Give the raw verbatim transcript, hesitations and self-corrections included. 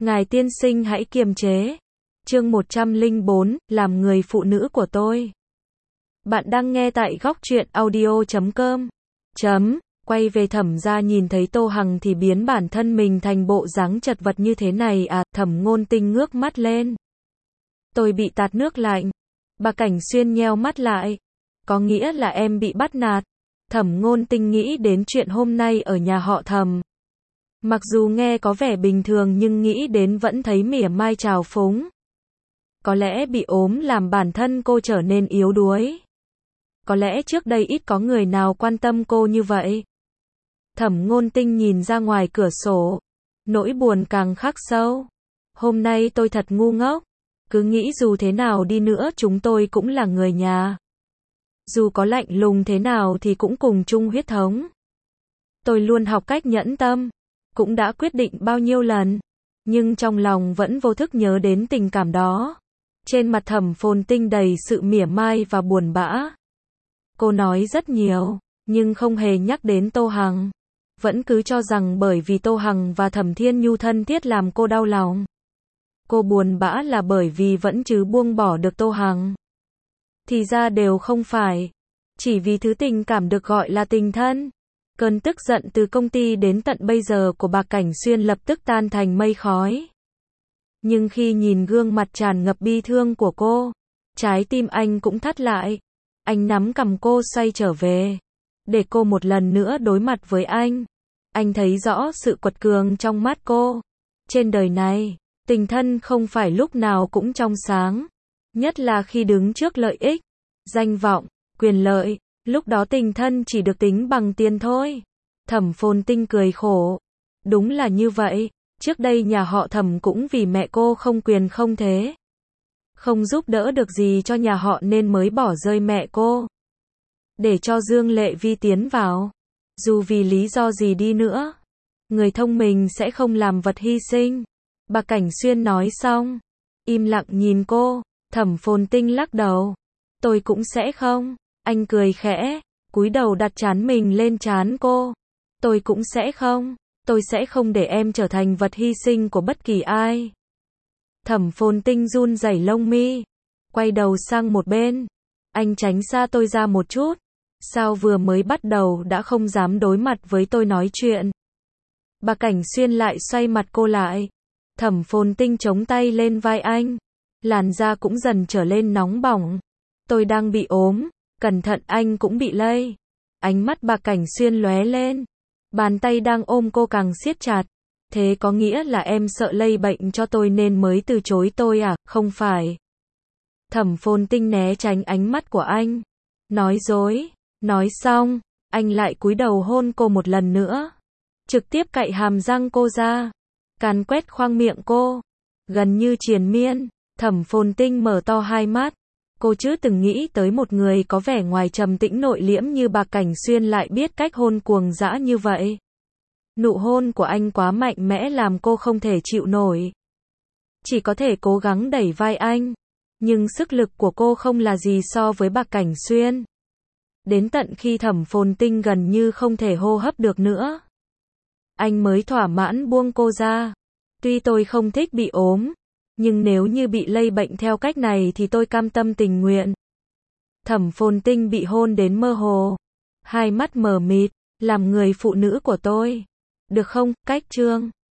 Ngài tiên sinh hãy kiềm chế. Chương một trăm lẻ bốn, làm người phụ nữ của tôi. Bạn đang nghe tại góc truyện audio chấm com. Chấm, quay về Thẩm gia nhìn thấy Tô Hằng thì biến bản thân mình thành bộ dáng chật vật như thế này à, Thẩm Ngôn Tinh ngước mắt lên. Tôi bị tạt nước lạnh. Bà Cảnh Xuyên nheo mắt lại. Có nghĩa là em bị bắt nạt. Thẩm Ngôn Tinh nghĩ đến chuyện hôm nay ở nhà họ Thẩm. Mặc dù nghe có vẻ bình thường nhưng nghĩ đến vẫn thấy mỉa mai trào phúng. Có lẽ bị ốm làm bản thân cô trở nên yếu đuối. Có lẽ trước đây ít có người nào quan tâm cô như vậy. Thẩm Ngôn Tinh nhìn ra ngoài cửa sổ. Nỗi buồn càng khắc sâu. Hôm nay tôi thật ngu ngốc. Cứ nghĩ dù thế nào đi nữa chúng tôi cũng là người nhà. Dù có lạnh lùng thế nào thì cũng cùng chung huyết thống. Tôi luôn học cách nhẫn tâm. Cũng đã quyết định bao nhiêu lần. Nhưng trong lòng vẫn vô thức nhớ đến tình cảm đó. Trên mặt Thẩm Phồn Tinh đầy sự mỉa mai và buồn bã. Cô nói rất nhiều, nhưng không hề nhắc đến Tô Hằng. Vẫn cứ cho rằng bởi vì Tô Hằng và Thẩm Thiên Nhu thân thiết làm cô đau lòng. Cô buồn bã là bởi vì vẫn chứ buông bỏ được Tô Hằng. Thì ra đều không phải. Chỉ vì thứ tình cảm được gọi là tình thân. Cơn tức giận từ công ty đến tận bây giờ của bà Cảnh Xuyên lập tức tan thành mây khói. Nhưng khi nhìn gương mặt tràn ngập bi thương của cô, trái tim anh cũng thắt lại. Anh nắm cằm cô xoay trở về, để cô một lần nữa đối mặt với anh. Anh thấy rõ sự quật cường trong mắt cô. Trên đời này, tình thân không phải lúc nào cũng trong sáng. Nhất là khi đứng trước lợi ích, danh vọng, quyền lợi. Lúc đó tình thân chỉ được tính bằng tiền thôi. Thẩm Phồn Tinh cười khổ. Đúng là như vậy. Trước đây nhà họ Thẩm cũng vì mẹ cô không quyền không thế. Không giúp đỡ được gì cho nhà họ nên mới bỏ rơi mẹ cô. Để cho Dương Lệ Vi tiến vào. Dù vì lý do gì đi nữa. Người thông minh sẽ không làm vật hy sinh. Bà Cảnh Xuyên nói xong. Im lặng nhìn cô. Thẩm Phồn Tinh lắc đầu. Tôi cũng sẽ không. Anh cười khẽ, cúi đầu đặt trán mình lên trán cô. Tôi cũng sẽ không, tôi sẽ không để em trở thành vật hy sinh của bất kỳ ai. Thẩm Phồn Tinh run rẩy lông mi, quay đầu sang một bên. Anh tránh xa tôi ra một chút. Sao vừa mới bắt đầu đã không dám đối mặt với tôi nói chuyện. Bà Cảnh Xuyên lại xoay mặt cô lại. Thẩm Phồn Tinh chống tay lên vai anh. Làn da cũng dần trở lên nóng bỏng. Tôi đang bị ốm. Cẩn thận anh cũng bị lây. Ánh mắt bà Cảnh Xuyên lóe lên. Bàn tay đang ôm cô càng siết chặt. Thế có nghĩa là em sợ lây bệnh cho tôi nên mới từ chối tôi à? Không phải. Thẩm Phồn Tinh né tránh ánh mắt của anh. Nói dối. Nói xong, anh lại cúi đầu hôn cô một lần nữa. Trực tiếp cạy hàm răng cô ra. Càn quét khoang miệng cô. Gần như triền miên. Thẩm Phồn Tinh mở to hai mắt. Cô chưa từng nghĩ tới một người có vẻ ngoài trầm tĩnh nội liễm như bà Cảnh Xuyên lại biết cách hôn cuồng dã như vậy. Nụ hôn của anh quá mạnh mẽ làm cô không thể chịu nổi. Chỉ có thể cố gắng đẩy vai anh. Nhưng sức lực của cô không là gì so với bà Cảnh Xuyên. Đến tận khi Thẩm Phồn Tinh gần như không thể hô hấp được nữa. Anh mới thỏa mãn buông cô ra. Tuy tôi không thích bị ốm. Nhưng nếu như bị lây bệnh theo cách này thì tôi cam tâm tình nguyện. Thẩm Phồn Tinh bị hôn đến mơ hồ. Hai mắt mờ mịt, làm người phụ nữ của tôi. Được không, cách chương.